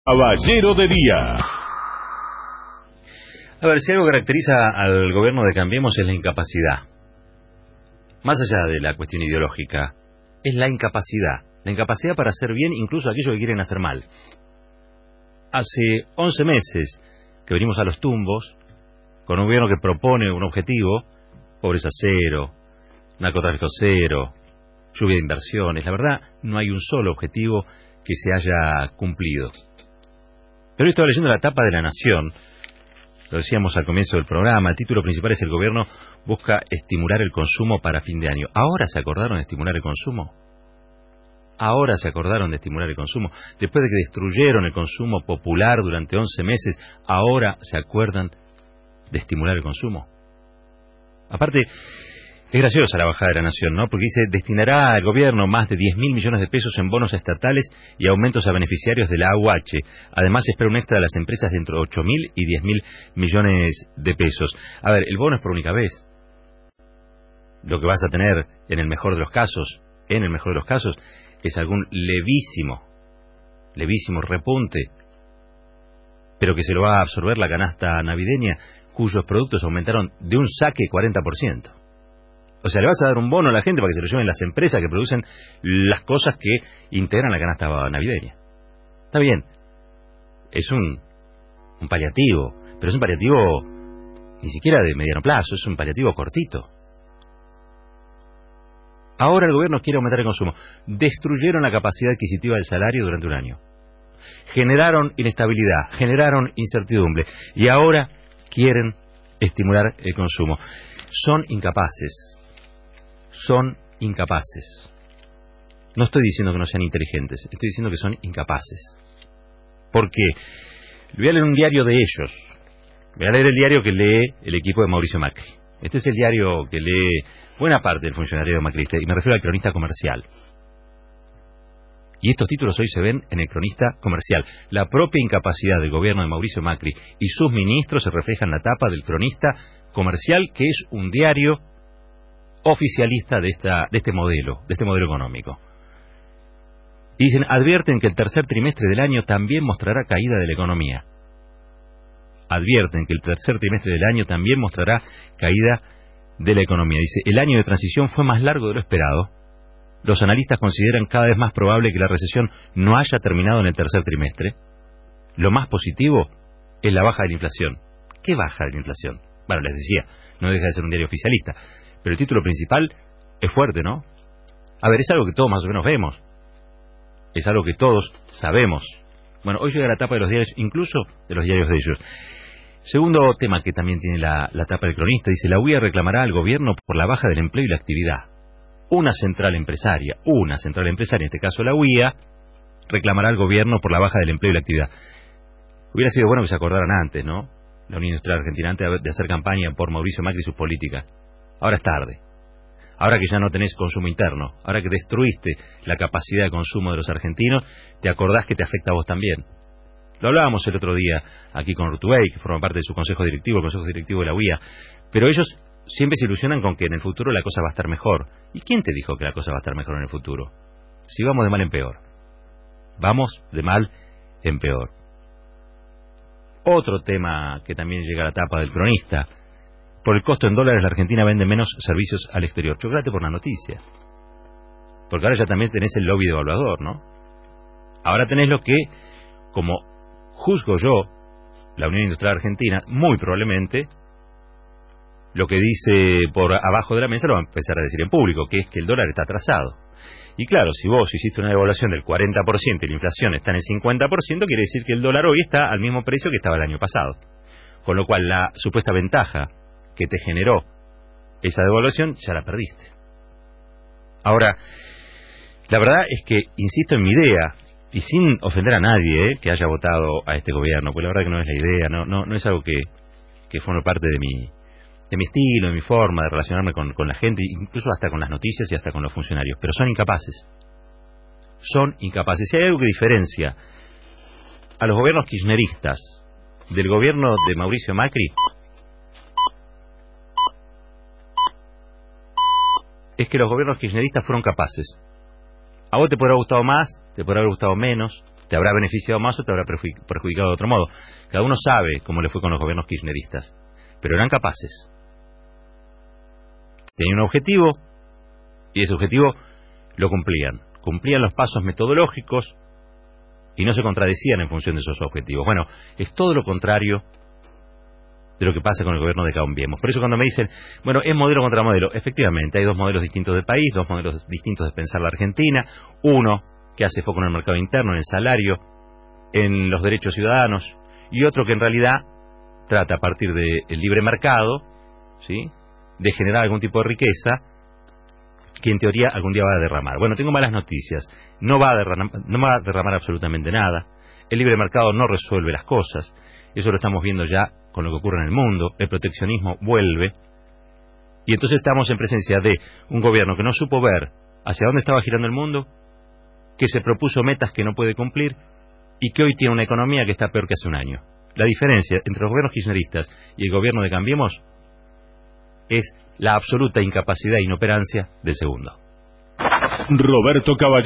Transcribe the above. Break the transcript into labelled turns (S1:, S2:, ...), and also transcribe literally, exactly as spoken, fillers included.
S1: Caballero de Día.
S2: A ver, si algo caracteriza al gobierno de Cambiemos es la incapacidad. Más allá de la cuestión ideológica, es la incapacidad. La incapacidad para hacer bien incluso aquello que quieren hacer mal. Hace once meses que venimos a los tumbos con un gobierno que propone un objetivo: pobreza cero, narcotráfico cero, lluvia de inversiones. La verdad, no hay un solo objetivo que se haya cumplido. Pero hoy estaba leyendo la tapa de La Nación, lo decíamos al comienzo del programa, el título principal es: el gobierno busca estimular el consumo para fin de año. ¿Ahora se acordaron de estimular el consumo? ¿Ahora se acordaron de estimular el consumo? Después de que destruyeron el consumo popular durante once meses, ¿ahora se acuerdan de estimular el consumo? Aparte, es graciosa la bajada de La Nación, ¿no? Porque dice: destinará al gobierno más de diez mil millones de pesos en bonos estatales y aumentos a beneficiarios de la A U H. Además, se espera un extra de las empresas de entre ocho mil y diez mil millones de pesos. A ver, el bono es por única vez. Lo que vas a tener, en el mejor de los casos, en el mejor de los casos, es algún levísimo, levísimo repunte, pero que se lo va a absorber la canasta navideña, cuyos productos aumentaron de un saque cuarenta por ciento. O sea, le vas a dar un bono a la gente para que se lo lleven las empresas que producen las cosas que integran la canasta navideña. Está bien, es un, un paliativo, pero es un paliativo ni siquiera de mediano plazo, es un paliativo cortito. Ahora el gobierno quiere aumentar el consumo. Destruyeron la capacidad adquisitiva del salario durante un año. Generaron inestabilidad, generaron incertidumbre y ahora quieren estimular el consumo. Son incapaces. Son incapaces. No estoy diciendo que no sean inteligentes, estoy diciendo que son incapaces. ¿Por qué? Le voy a leer un diario de ellos. Voy a leer el diario que lee el equipo de Mauricio Macri. Este es el diario que lee buena parte del funcionario macrista, y me refiero al Cronista Comercial. Y estos títulos hoy se ven en el Cronista Comercial. La propia incapacidad del gobierno de Mauricio Macri y sus ministros se refleja en la tapa del Cronista Comercial, que es un diario oficialista de esta de este modelo, de este modelo económico. Y dicen: advierten que el tercer trimestre del año también mostrará caída de la economía. Advierten que el tercer trimestre del año también mostrará caída de la economía. Dice: el año de transición fue más largo de lo esperado. Los analistas consideran cada vez más probable que la recesión no haya terminado en el tercer trimestre. Lo más positivo es la baja de la inflación. ¿Qué baja de la inflación? Bueno, les decía, no deja de ser un diario oficialista, pero el título principal es fuerte, ¿no? A ver, es algo que todos más o menos vemos. Es algo que todos sabemos. Bueno, hoy llega la tapa de los diarios, incluso de los diarios de ellos. Segundo tema que también tiene la, la tapa del Cronista, dice: la U I A reclamará al gobierno por la baja del empleo y la actividad. Una central empresaria, una central empresaria, en este caso la U I A, reclamará al gobierno por la baja del empleo y la actividad. Hubiera sido bueno que se acordaran antes, ¿no? La Unión Industrial Argentina, antes de hacer campaña por Mauricio Macri y sus políticas. Ahora es tarde. Ahora que ya no tenés consumo interno, ahora que destruiste la capacidad de consumo de los argentinos, te acordás que te afecta a vos también. Lo hablábamos el otro día aquí con Urtubey, que forma parte de su consejo directivo, el consejo directivo de la U I A, pero ellos siempre se ilusionan con que en el futuro la cosa va a estar mejor. ¿Y quién te dijo que la cosa va a estar mejor en el futuro? Si vamos de mal en peor. Vamos de mal en peor. Otro tema que también llega a la tapa del Cronista: por el costo en dólares la Argentina vende menos servicios al exterior. Chocolate por la noticia. Porque ahora ya también tenés el lobby devaluador, ¿no? Ahora tenés lo que, como juzgo yo, la Unión Industrial Argentina, muy probablemente, lo que dice por abajo de la mesa lo va a empezar a decir en público, que es que el dólar está atrasado. Y claro, si vos hiciste una devaluación del cuarenta por ciento y la inflación está en el cincuenta por ciento, quiere decir que el dólar hoy está al mismo precio que estaba el año pasado. Con lo cual, la supuesta ventaja que te generó esa devaluación ya la perdiste. Ahora, la verdad es que, insisto en mi idea, y sin ofender a nadie eh, que haya votado a este gobierno, pues la verdad que no es la idea, no no no es algo que, que forme parte de mi de mi estilo, de mi forma de relacionarme con, con la gente, incluso hasta con las noticias y hasta con los funcionarios, pero son incapaces. Son incapaces. Si hay algo que diferencia a los gobiernos kirchneristas del gobierno de Mauricio Macri, es que los gobiernos kirchneristas fueron capaces. A vos te podrá haber gustado más, te podrá haber gustado menos, Te habrá beneficiado más o te habrá perjudicado de otro modo. Cada uno sabe cómo le fue con los gobiernos kirchneristas, pero eran capaces. Tenían un objetivo y ese objetivo lo cumplían. Cumplían los pasos metodológicos y no se contradecían en función de esos objetivos. Bueno, es todo lo contrario de lo que pasa con el gobierno de Cambiemos. Por eso cuando me dicen, bueno, es modelo contra modelo, efectivamente, hay dos modelos distintos de país, dos modelos distintos de pensar la Argentina, uno que hace foco en el mercado interno, en el salario, en los derechos ciudadanos, y otro que en realidad trata a partir del libre mercado, ¿sí?, de generar algún tipo de riqueza que en teoría algún día va a derramar. Bueno, tengo malas noticias, no va a derramar, no va a derramar absolutamente nada, el libre mercado no resuelve las cosas, eso lo estamos viendo ya con lo que ocurre en el mundo, el proteccionismo vuelve, y entonces estamos en presencia de un gobierno que no supo ver hacia dónde estaba girando el mundo, que se propuso metas que no puede cumplir y que hoy tiene una economía que está peor que hace un año. La diferencia entre los gobiernos kirchneristas y el gobierno de Cambiemos es la absoluta incapacidad e inoperancia del segundo.
S1: Roberto Caballero.